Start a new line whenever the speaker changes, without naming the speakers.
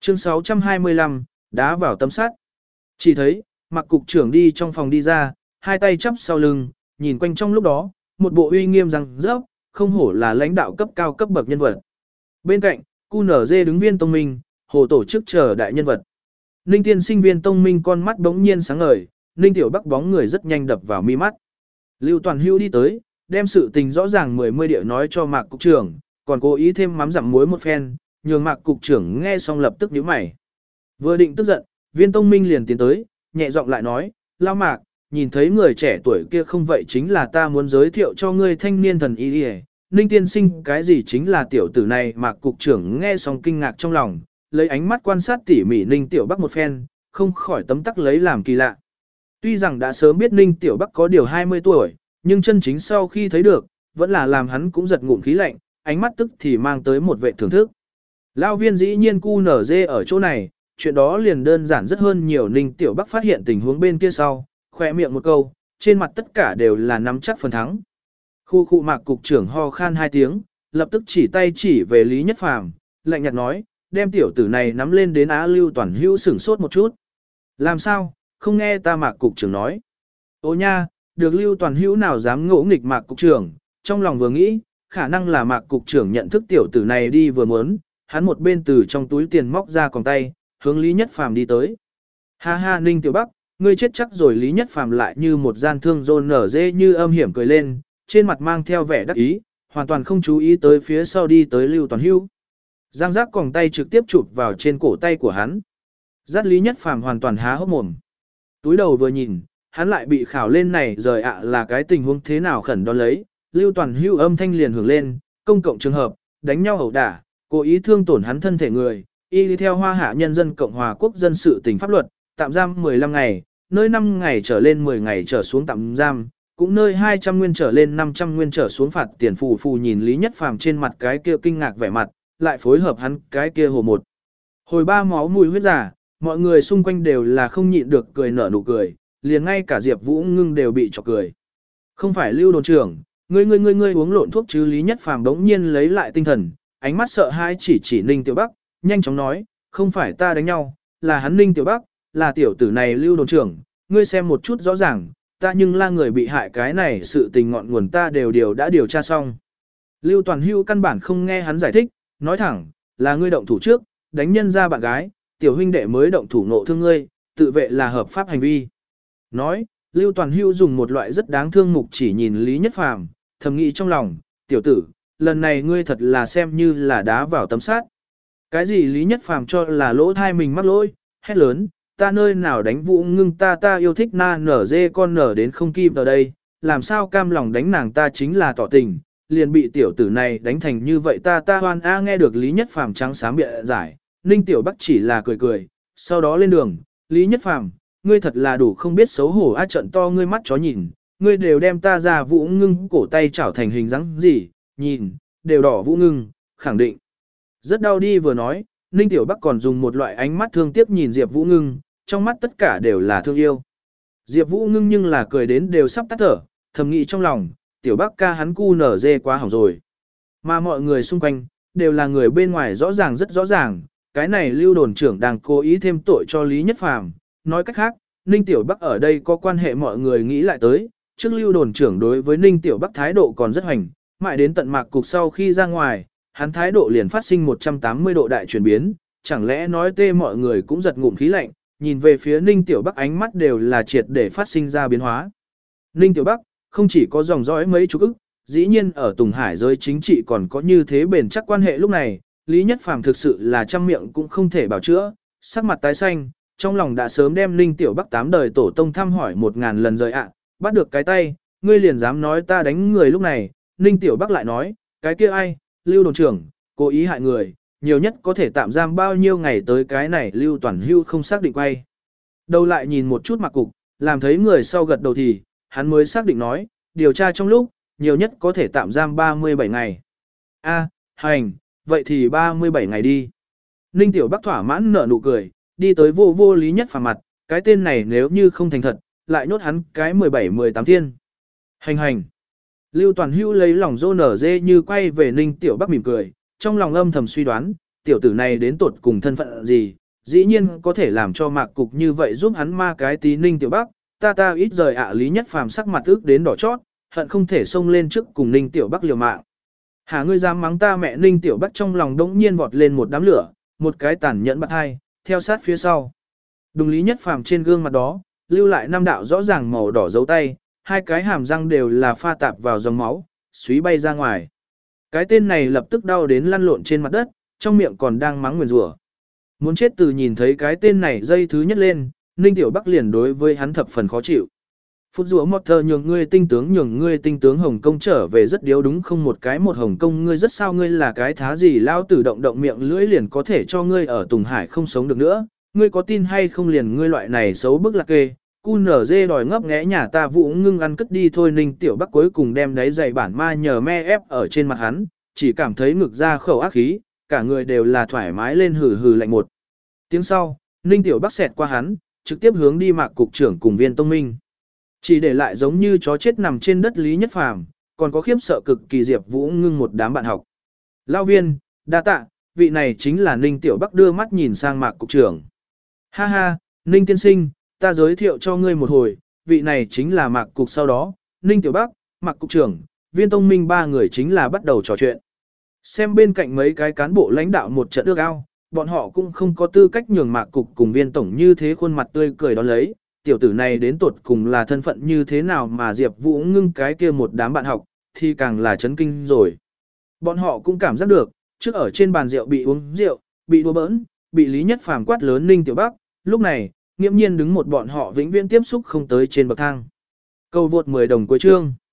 Chương 625, đá vào tấm sắt. Chỉ thấy, Mạc cục trưởng đi trong phòng đi ra, hai tay chắp sau lưng, nhìn quanh trong lúc đó, một bộ uy nghiêm răng rớp, không hổ là lãnh đạo cấp cao cấp bậc nhân vật. Bên cạnh, QNZ đứng Viên Tông Minh, hồ tổ chức chờ đại nhân vật. Ninh tiên sinh Viên Tông Minh con mắt bỗng nhiên sáng ngời, Ninh Tiểu Bắc bóng người rất nhanh đập vào mi mắt. Lưu Toàn Hưu đi tới, đem sự tình rõ ràng mười địa nói cho Mạc cục trưởng, còn cố ý thêm mắm dặm muối một phen, nhường Mạc cục trưởng nghe xong lập tức nhíu mày. Vừa định tức giận, Viên Tông Minh liền tiến tới, nhẹ giọng lại nói, Lão Mạc, nhìn thấy người trẻ tuổi kia không vậy chính là ta muốn giới thiệu cho ngươi thanh niên thần y đi. Ninh tiên sinh cái gì chính là tiểu tử này. Mạc cục trưởng nghe xong kinh ngạc trong lòng, lấy ánh mắt quan sát tỉ mỉ Ninh Tiểu Bắc một phen, không khỏi tấm tắc lấy làm kỳ lạ. Tuy rằng đã sớm biết Ninh Tiểu Bắc có điều 20 tuổi, nhưng chân chính sau khi thấy được, vẫn là làm hắn cũng giật ngụm khí lạnh, ánh mắt tức thì mang tới một vẻ thưởng thức. Lão Viên dĩ nhiên QNZ ở chỗ này, chuyện đó liền đơn giản rất hơn nhiều. Ninh Tiểu Bắc phát hiện tình huống bên kia sau, khỏe miệng một câu, trên mặt tất cả đều là nắm chắc phần thắng. Khu Mạc cục trưởng ho khan hai tiếng, lập tức chỉ tay chỉ về Lý Nhất Phàm, lạnh nhạt nói, đem tiểu tử này nắm lên đến Á. Lưu Toàn Hữu sửng sốt một chút. Làm sao, không nghe ta Mạc cục trưởng nói. Ô nha, được Lưu Toàn Hữu nào dám ngỗ nghịch Mạc cục trưởng, trong lòng vừa nghĩ, khả năng là Mạc cục trưởng nhận thức tiểu tử này đi vừa muốn, hắn một bên từ trong túi tiền móc ra còng tay, hướng Lý Nhất Phàm đi tới. Ha ha Ninh Tiểu Bắc, ngươi chết chắc rồi. Lý Nhất Phàm lại như một gian thương rôn nở dê như âm hiểm cười lên, trên mặt mang theo vẻ đắc ý, hoàn toàn không chú ý tới phía sau đi tới Lưu Toàn Hữu. Giang giác còng tay trực tiếp chụp vào trên cổ tay của hắn. Dắt Lý Nhất Phàm hoàn toàn há hốc mồm. Túi đầu vừa nhìn, hắn lại bị khảo lên này rời ạ là cái tình huống thế nào khẩn đón lấy. Lưu Toàn Hữu âm thanh liền hưởng lên, công cộng trường hợp, đánh nhau ẩu đả, cố ý thương tổn hắn thân thể người, y theo Hoa Hạ Nhân dân Cộng hòa Quốc dân sự tình pháp luật, tạm giam 15 ngày, nơi 5 ngày trở lên 10 ngày trở xuống tạm giam, cũng nơi 200 nguyên trở lên 500 nguyên trở xuống phạt tiền. Phù nhìn Lý Nhất Phàm trên mặt cái kia kinh ngạc vẻ mặt, lại phối hợp hắn cái kia hồ một. Hồi ba máu mùi huyết giả, mọi người xung quanh đều là không nhịn được cười nở nụ cười, liền ngay cả Diệp Vũ Ngưng đều bị chọc cười. Không phải Lưu đồn trưởng, ngươi uống lộn thuốc chứ? Lý Nhất Phàm đống nhiên lấy lại tinh thần, ánh mắt sợ hãi chỉ Ninh Tiểu Bắc, nhanh chóng nói, không phải ta đánh nhau, là hắn Ninh Tiểu Bắc, là tiểu tử này Lưu đồn trưởng, ngươi xem một chút rõ ràng, ta nhưng là người bị hại, cái này sự tình ngọn nguồn ta đều đã điều tra xong. Lưu Toàn Hữu căn bản không nghe hắn giải thích, nói thẳng, là ngươi động thủ trước, đánh nhân ra bạn gái, tiểu huynh đệ mới động thủ nộ thương ngươi, tự vệ là hợp pháp hành vi. Nói, Lưu Toàn Hữu dùng một loại rất đáng thương mục chỉ nhìn Lý Nhất Phàm, thầm nghĩ trong lòng, tiểu tử, lần này ngươi thật là xem như là đá vào tấm sắt. Cái gì? Lý Nhất Phàm cho là lỗ thai mình mắc lỗi, hét lớn, ta nơi nào đánh Vũ Ngưng, ta yêu thích na nở dê con nở đến không kim ở đây, làm sao cam lòng đánh nàng, ta chính là tỏ tình, liền bị tiểu tử này đánh thành như vậy, ta hoan a. Nghe được Lý Nhất Phàm trắng xám bịa giải, Ninh Tiểu Bắc chỉ là cười, sau đó lên đường. Lý Nhất Phàm, ngươi thật là đủ không biết xấu hổ a. Trận to ngươi mắt chó nhìn, ngươi đều đem ta ra Vũ Ngưng cổ tay chảo thành hình dáng gì, nhìn, đều đỏ Vũ Ngưng, khẳng định rất đau đi. Vừa nói, Ninh Tiểu Bắc còn dùng một loại ánh mắt thương tiếc nhìn Diệp Vũ Ngưng, trong mắt tất cả đều là thương yêu. Diệp Vũ Ngưng nhưng là cười đến đều sắp tắt thở, thầm nghĩ trong lòng, Tiểu Bắc ca hắn QNZ quá hỏng rồi. Mà mọi người xung quanh, đều là người bên ngoài rõ ràng rất rõ ràng, cái này Lưu đồn trưởng đang cố ý thêm tội cho Lý Nhất Phàm. Nói cách khác, Ninh Tiểu Bắc ở đây có quan hệ, mọi người nghĩ lại tới, trước Lưu đồn trưởng đối với Ninh Tiểu Bắc thái độ còn rất hoành, mãi đến tận Mạc cục sau khi ra ngoài, hắn thái độ liền phát sinh 180 độ đại chuyển biến, chẳng lẽ nói tê, mọi người cũng giật ngụm khí lạnh, nhìn về phía Ninh Tiểu Bắc ánh mắt đều là triệt để phát sinh ra biến hóa. Ninh Tiểu Bắc, không chỉ có dòng dõi mấy chục ức, dĩ nhiên ở Tùng Hải giới chính trị còn có như thế bền chắc quan hệ. Lúc này, Lý Nhất Phàm thực sự là trăm miệng cũng không thể bảo chữa, sắc mặt tái xanh, trong lòng đã sớm đem Ninh Tiểu Bắc 8 đời tổ tông thăm hỏi 1000 lần rồi ạ. Bắt được cái tay, ngươi liền dám nói ta đánh người. Lúc này, Ninh Tiểu Bắc lại nói, cái kia ai, Lưu đồn trưởng, cố ý hại người, nhiều nhất có thể tạm giam bao nhiêu ngày tới? Cái này Lưu Toàn Hữu không xác định quay đầu lại nhìn một chút Mạc cục, làm thấy người sau gật đầu thì hắn mới xác định nói, điều tra trong lúc, nhiều nhất có thể tạm giam 37 ngày. A, hành, vậy thì 37 ngày đi. Ninh Tiểu Bắc thỏa mãn nở nụ cười, đi tới vô Lý Nhất Phàm mặt, cái tên này nếu như không thành thật, lại nhốt hắn cái 17-18 thiên. Hành. Lưu Toàn Hữu lấy lòng rô nở dê như quay về Ninh Tiểu Bắc mỉm cười, trong lòng âm thầm suy đoán, tiểu tử này đến tột cùng thân phận gì, dĩ nhiên có thể làm cho Mạc Cục như vậy giúp hắn ma cái tí Ninh Tiểu Bắc, ta ít rời ạ. Lý Nhất Phàm sắc mặt ức đến đỏ chót, hận không thể xông lên trước cùng Ninh Tiểu Bắc liều mạng. Hả ngươi dám mắng ta mẹ? Ninh Tiểu Bắc trong lòng đống nhiên vọt lên một đám lửa, một cái tàn nhẫn bắt hai, theo sát phía sau. Đùng Lý Nhất Phàm trên gương mặt đó, lưu lại 5 đạo rõ ràng màu đỏ dấu tay, hai cái hàm răng đều là pha tạp vào dòng máu, suý bay ra ngoài. Cái tên này lập tức đau đến lăn lộn trên mặt đất, trong miệng còn đang mắng nguyền rủa. Muốn chết từ nhìn thấy cái tên này dây thứ nhất lên, Ninh Tiểu Bắc liền đối với hắn thập phần khó chịu. Phút rủa một thờ nhường ngươi tinh tướng Hồng Kông trở về rất điếu đúng không? Một cái một Hồng Kông ngươi rất sao? Ngươi là cái thá gì? Lao tử động miệng lưỡi liền có thể cho ngươi ở Tùng Hải không sống được nữa. Ngươi có tin hay không? Liền ngươi loại này xấu bức lạc kê, cu nở dê đòi ngấp nghé nhà ta Vũ Ngưng ăn cất đi thôi. Ninh Tiểu Bắc cuối cùng đem đáy giày bản ma nhờ me ép ở trên mặt hắn, chỉ cảm thấy ngực ra khẩu ác khí, cả người đều là thoải mái lên hừ hừ lạnh một tiếng sau, Ninh Tiểu Bắc xẹt qua hắn, trực tiếp hướng đi Mạc Cục trưởng cùng Viên Tông Minh. Chỉ để lại giống như chó chết nằm trên đất Lý Nhất Phàm, còn có khiếp sợ cực kỳ Diệp Vũ Ngưng một đám bạn học. Lão Viên, đa tạ, vị này chính là Ninh Tiểu Bắc đưa mắt nhìn sang Mạc Cục trưởng. Ha ha, Ninh tiên sinh, ta giới thiệu cho ngươi một hồi, vị này chính là Mạc Cục. Sau đó, Ninh Tiểu Bắc, Mạc Cục trưởng, Viên Tông Minh ba người chính là bắt đầu trò chuyện. Xem bên cạnh mấy cái cán bộ lãnh đạo một trận ước ao, bọn họ cũng không có tư cách nhường Mạc Cục cùng Viên tổng như thế khuôn mặt tươi cười đón lấy, tiểu tử này đến tột cùng là thân phận như thế nào mà Diệp Vũ Ngưng cái kia một đám bạn học, thì càng là chấn kinh rồi. Bọn họ cũng cảm giác được, trước ở trên bàn rượu bị uống rượu, bị đùa bỡn, bị Lý Nhất Phàm quát lớn Ninh Tiểu Bắc, lúc này, nghiễm nhiên đứng một bọn họ vĩnh viễn tiếp xúc không tới trên bậc thang. Câu vượt 10 đồng cuối chương.